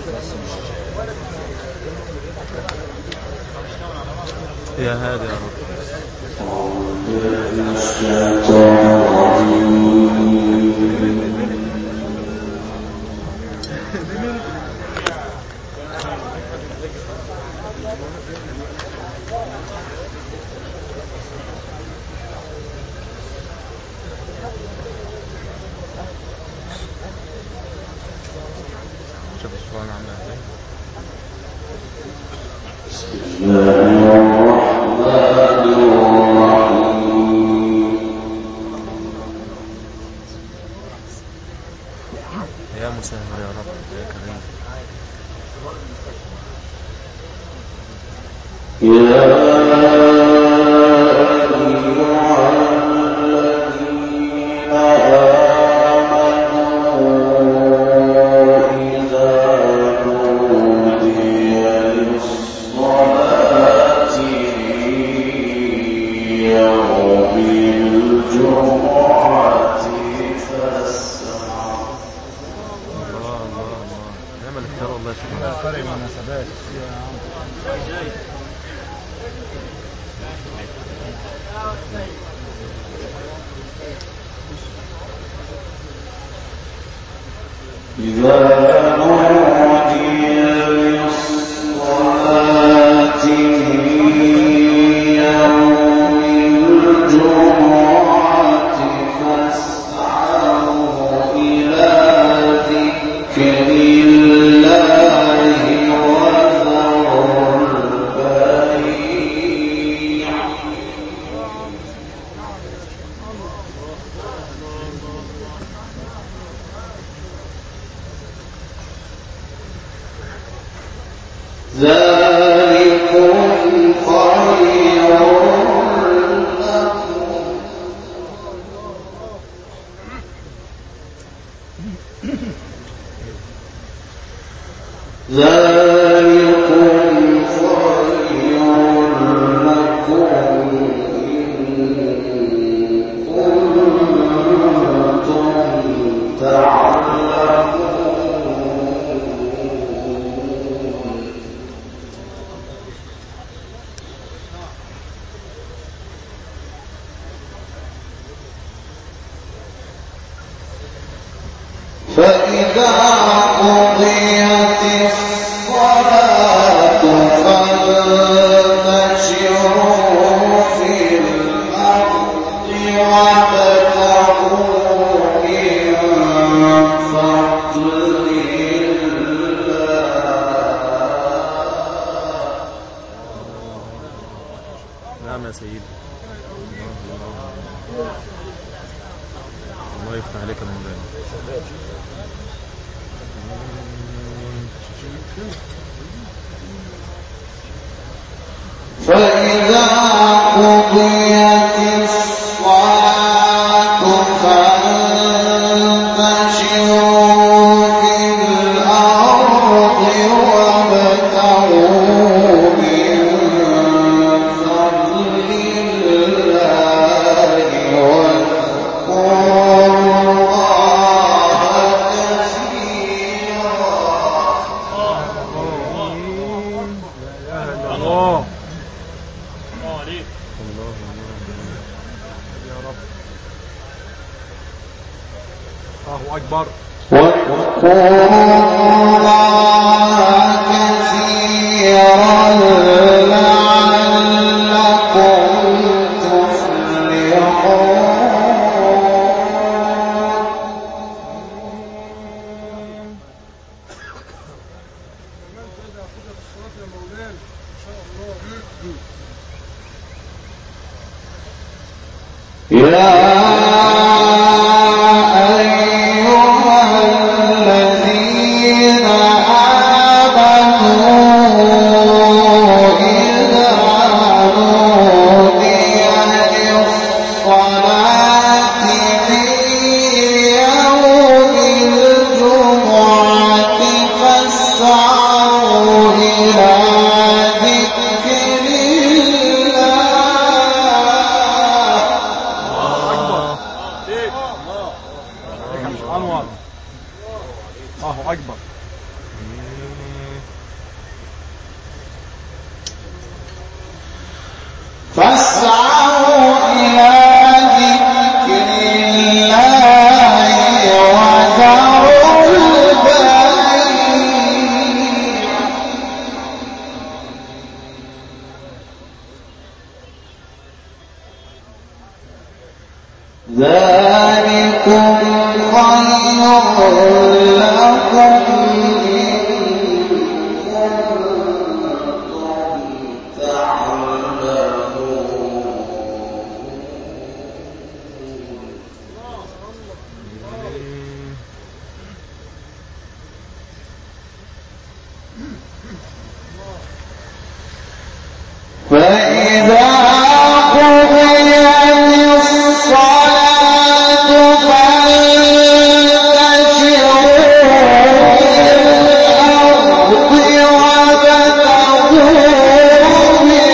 يا هادي يا رب. شوف السؤال عامل ازاي. بسم الله الرحمن الرحيم. يا مسهل يا رب يا كريم. نعم يا سيدي. الله يفتح عليك يا مولانا. فإذا قضيت الصلاة فانتشروا في الأرض وابتغوا من فضل الله واذكروا الله كثيرا. الله أكبر. واذكروا الله كثيرا لعلكم فاسعوا إلى ذكر الله وذروا البيع ذلكم خير لكم فإذا قضيت الصلاة فانتشروا في الأرض وابتغوا من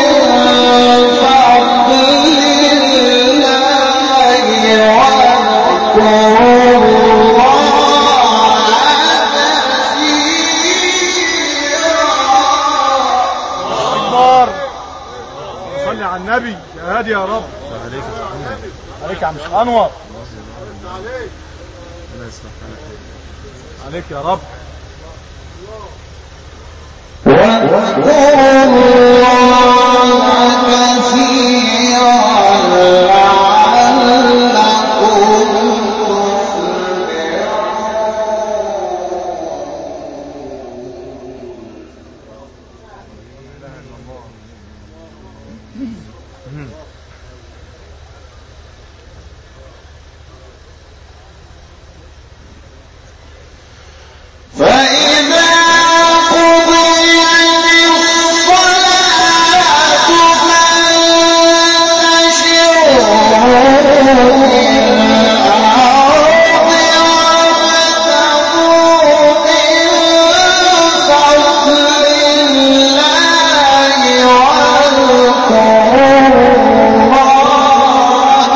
فضل الله واذكروا صلي على النبي يا هادي يا رب. عليك عليك يا عم شيخ انور. الله يصلح حالك. عليك يا رب. واذكروا الله كثيرا لعلكم فإذا قضيت الصلاة فانتشروا في الأرض وابتغوا من فضل الله واذكروا الله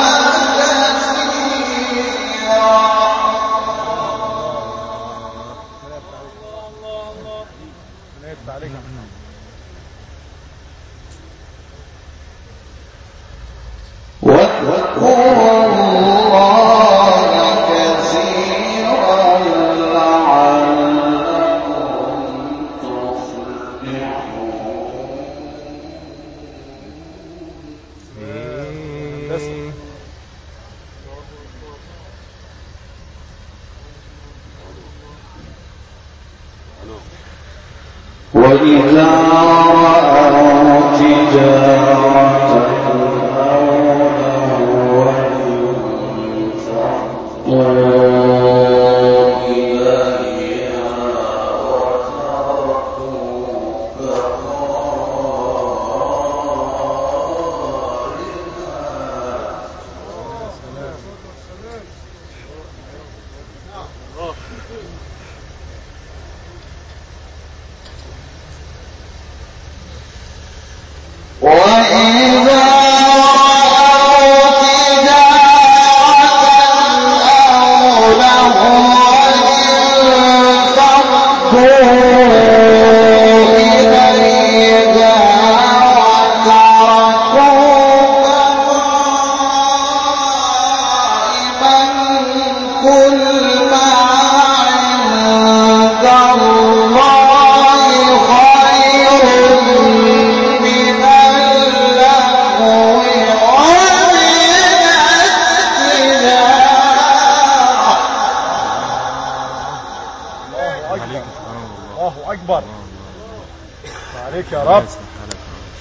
واذكروا الله كثيرا لعلكم تفلحون. وإذا رأوا تجارة أو لهوا انفضوا إليها وتركوك وإذا رأوا تجارة أو لهوا انفضوا إليها وتركوك قائما قل ما عند الله خير من اللهو ومن التجارة. الله أكبر. عليك يا الله رب. يصلح حالك.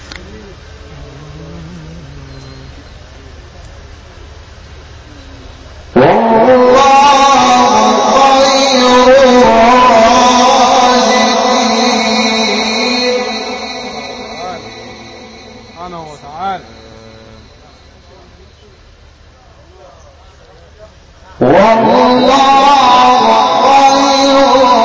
والله خير الرازقين. سبحانه وتعالى. والله خير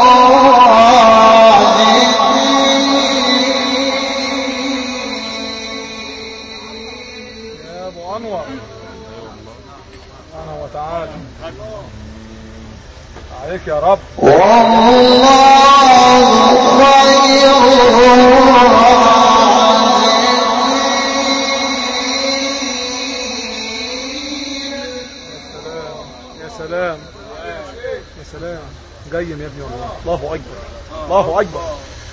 الرازقين. يا أبو أنور. سبحانه وتعالى. عليك يا رب. والله الله أكبر.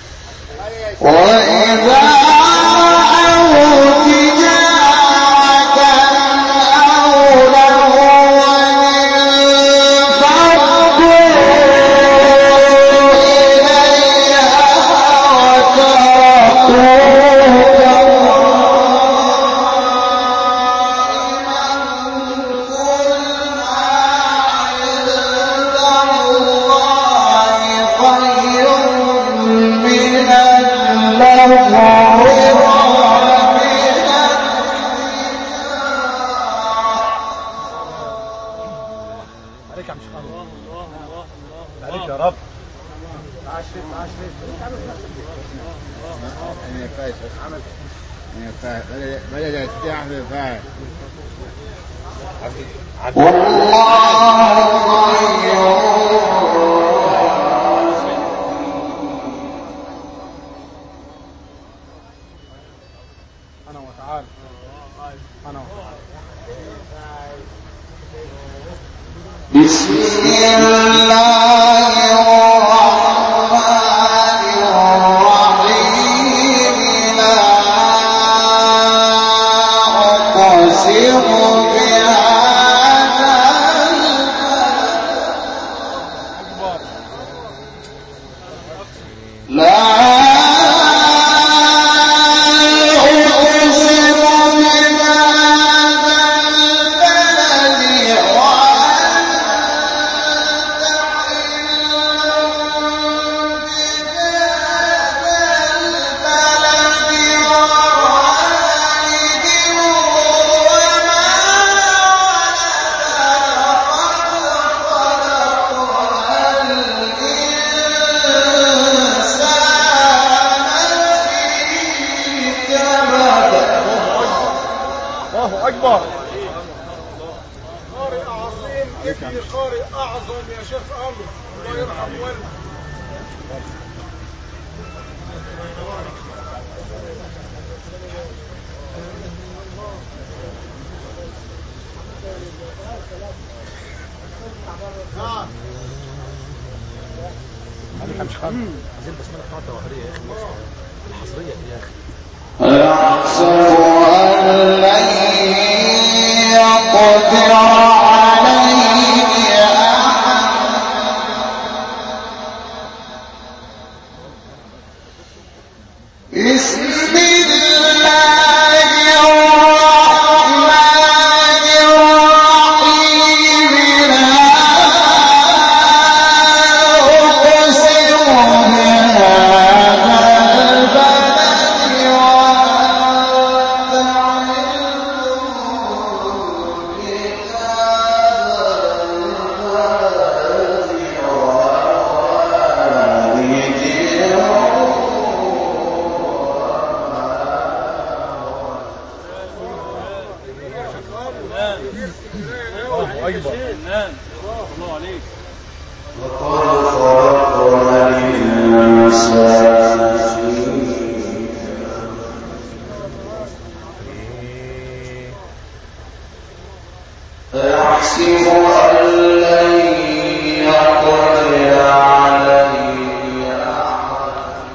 وإذا رأوا تجارة أو لهوا انفضوا إليها وتركوك عليك يا عم شيخ عليك يا رب. بدأ يستيح بالفعل. والله أنا وتعالى أنا وتعالى. بسم الله الرحمن الرحيم لا أقسم بهذا أكبر. لا أقسم بهذا البلد الله أكبر. قارئ عظيم ابني قارئ أعظم يا شيخ أمر الله يرحم والدك. نعم. عليك يا مش خالد عايزين البسمله بتاعته الظاهريه يا اخي الحصريه دي يا اخي. يحسب أن لن يقدر عليه أحد بسم الله الرحمن الرحيم لا أقسم بهذا البلد الله أكبر. الله عليك. يحسب أن لن يقدر عليه أحد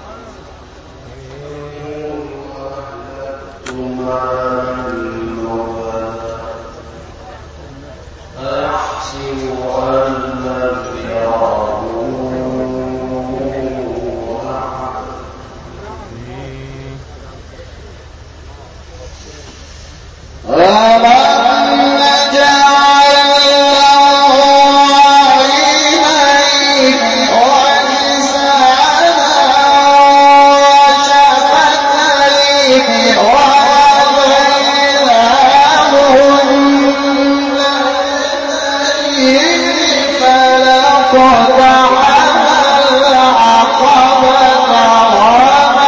يحسب أن لم يره أحد ألم نجعل له عينين ولسانا وشفتين وهديناه النجدين فلاقتحم العقبة وما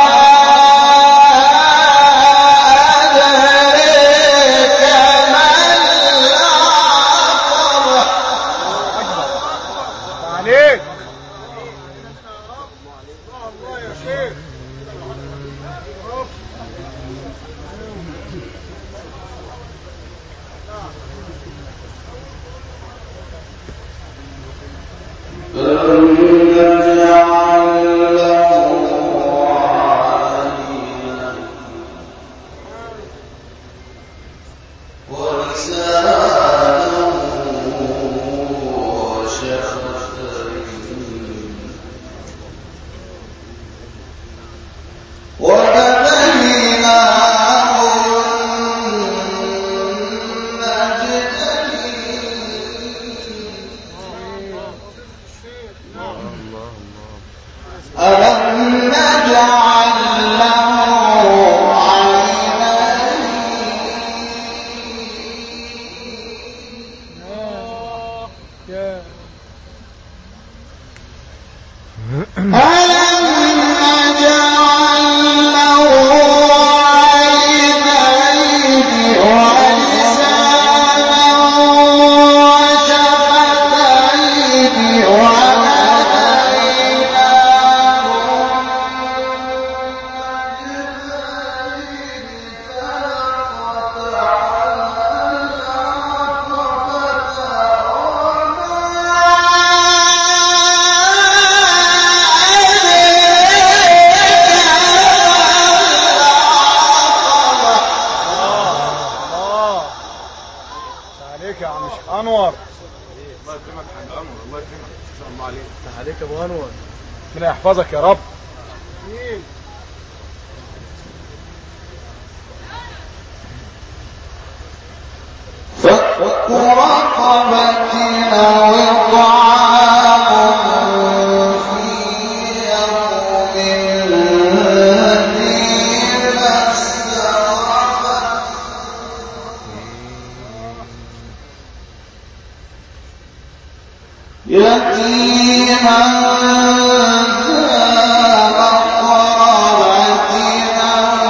أدريك ما العقبة عليك. الله يا شيخ. ألم نجعل يا ابو انور. ربنا يحفظك يا رب. مين؟ فك رقبة أو إطعام في يوم ذي مسغبة يتيما ذا مقربة أو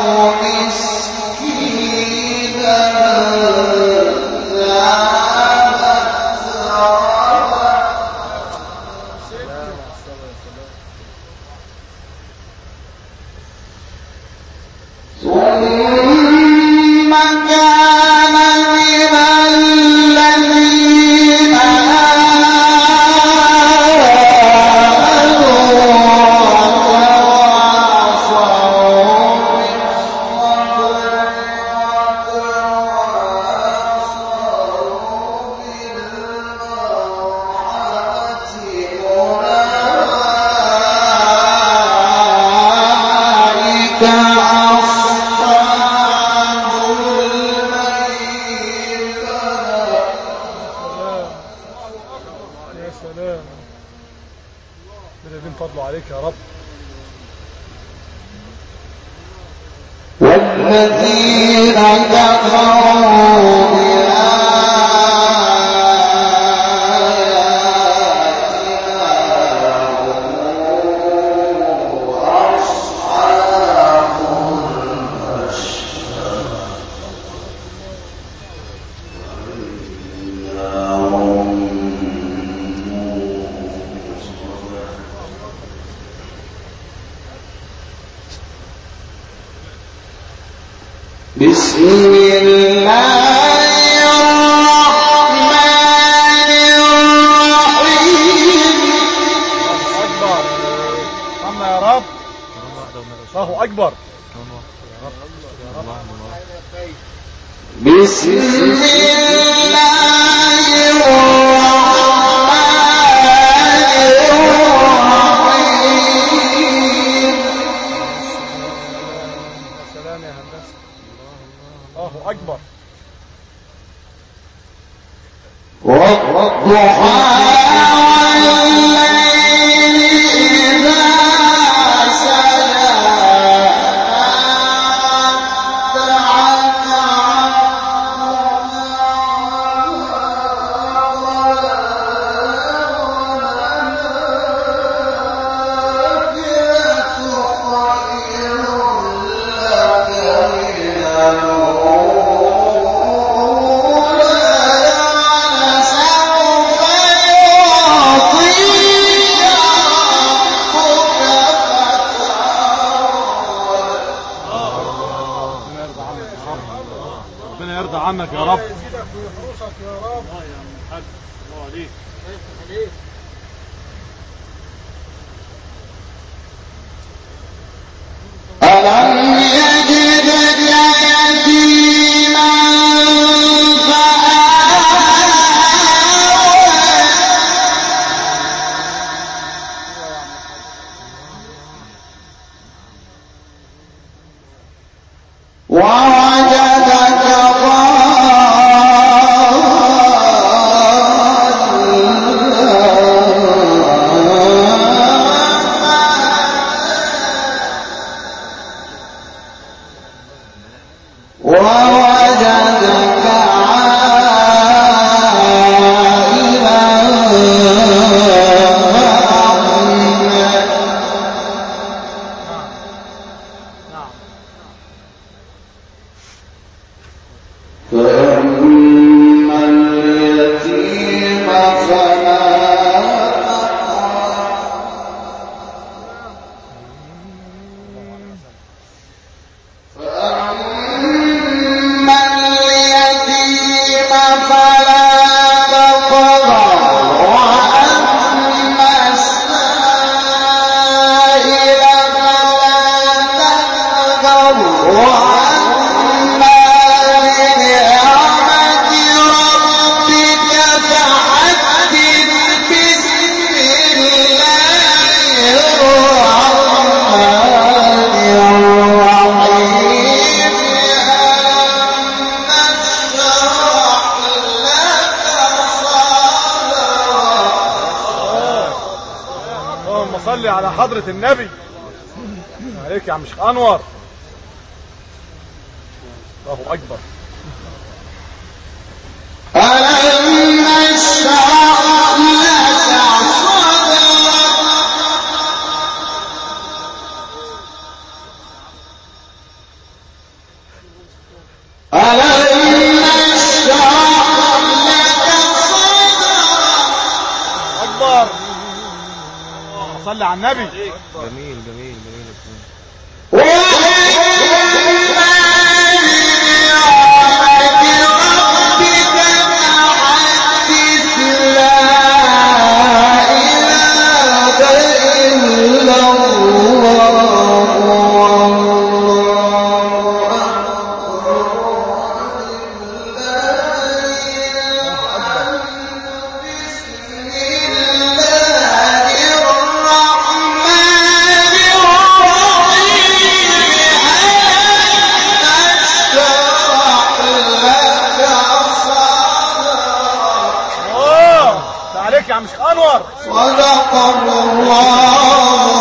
مسكينا ذا ثم كان من الذين آمنوا وتواصوا بالصبر وتواصوا بالمرحمة أولئك أصحاب الميمنة. يا سلام. ربنا فضله عليك يا رب. والذين كفروا بآياتنا هم أصحاب بسم الله الرحمن الرحيم. أكبر. أما يا رب. الله أكبر. بسم الله الرحمن الرحيم. يا سلام يا هندسة. الله أكبر. والضحى والليل إذا سجى ربنا يرضى عنك يا رب. يزيدك ويحرسك يا رب. الله يا حاج. الله عليك. عليك. ألم يجدك يتيما ووجدك ووجدك عائلا نعم. حضرة النبي. عليك يا عم شيخ انور. الله اكبر. ألم نشرح لك صدرك ألم نشرح لك صدرك اكبر. صلي على النبي. جميل جميل جميل. عليك يا عم شيخ انور. صدق الله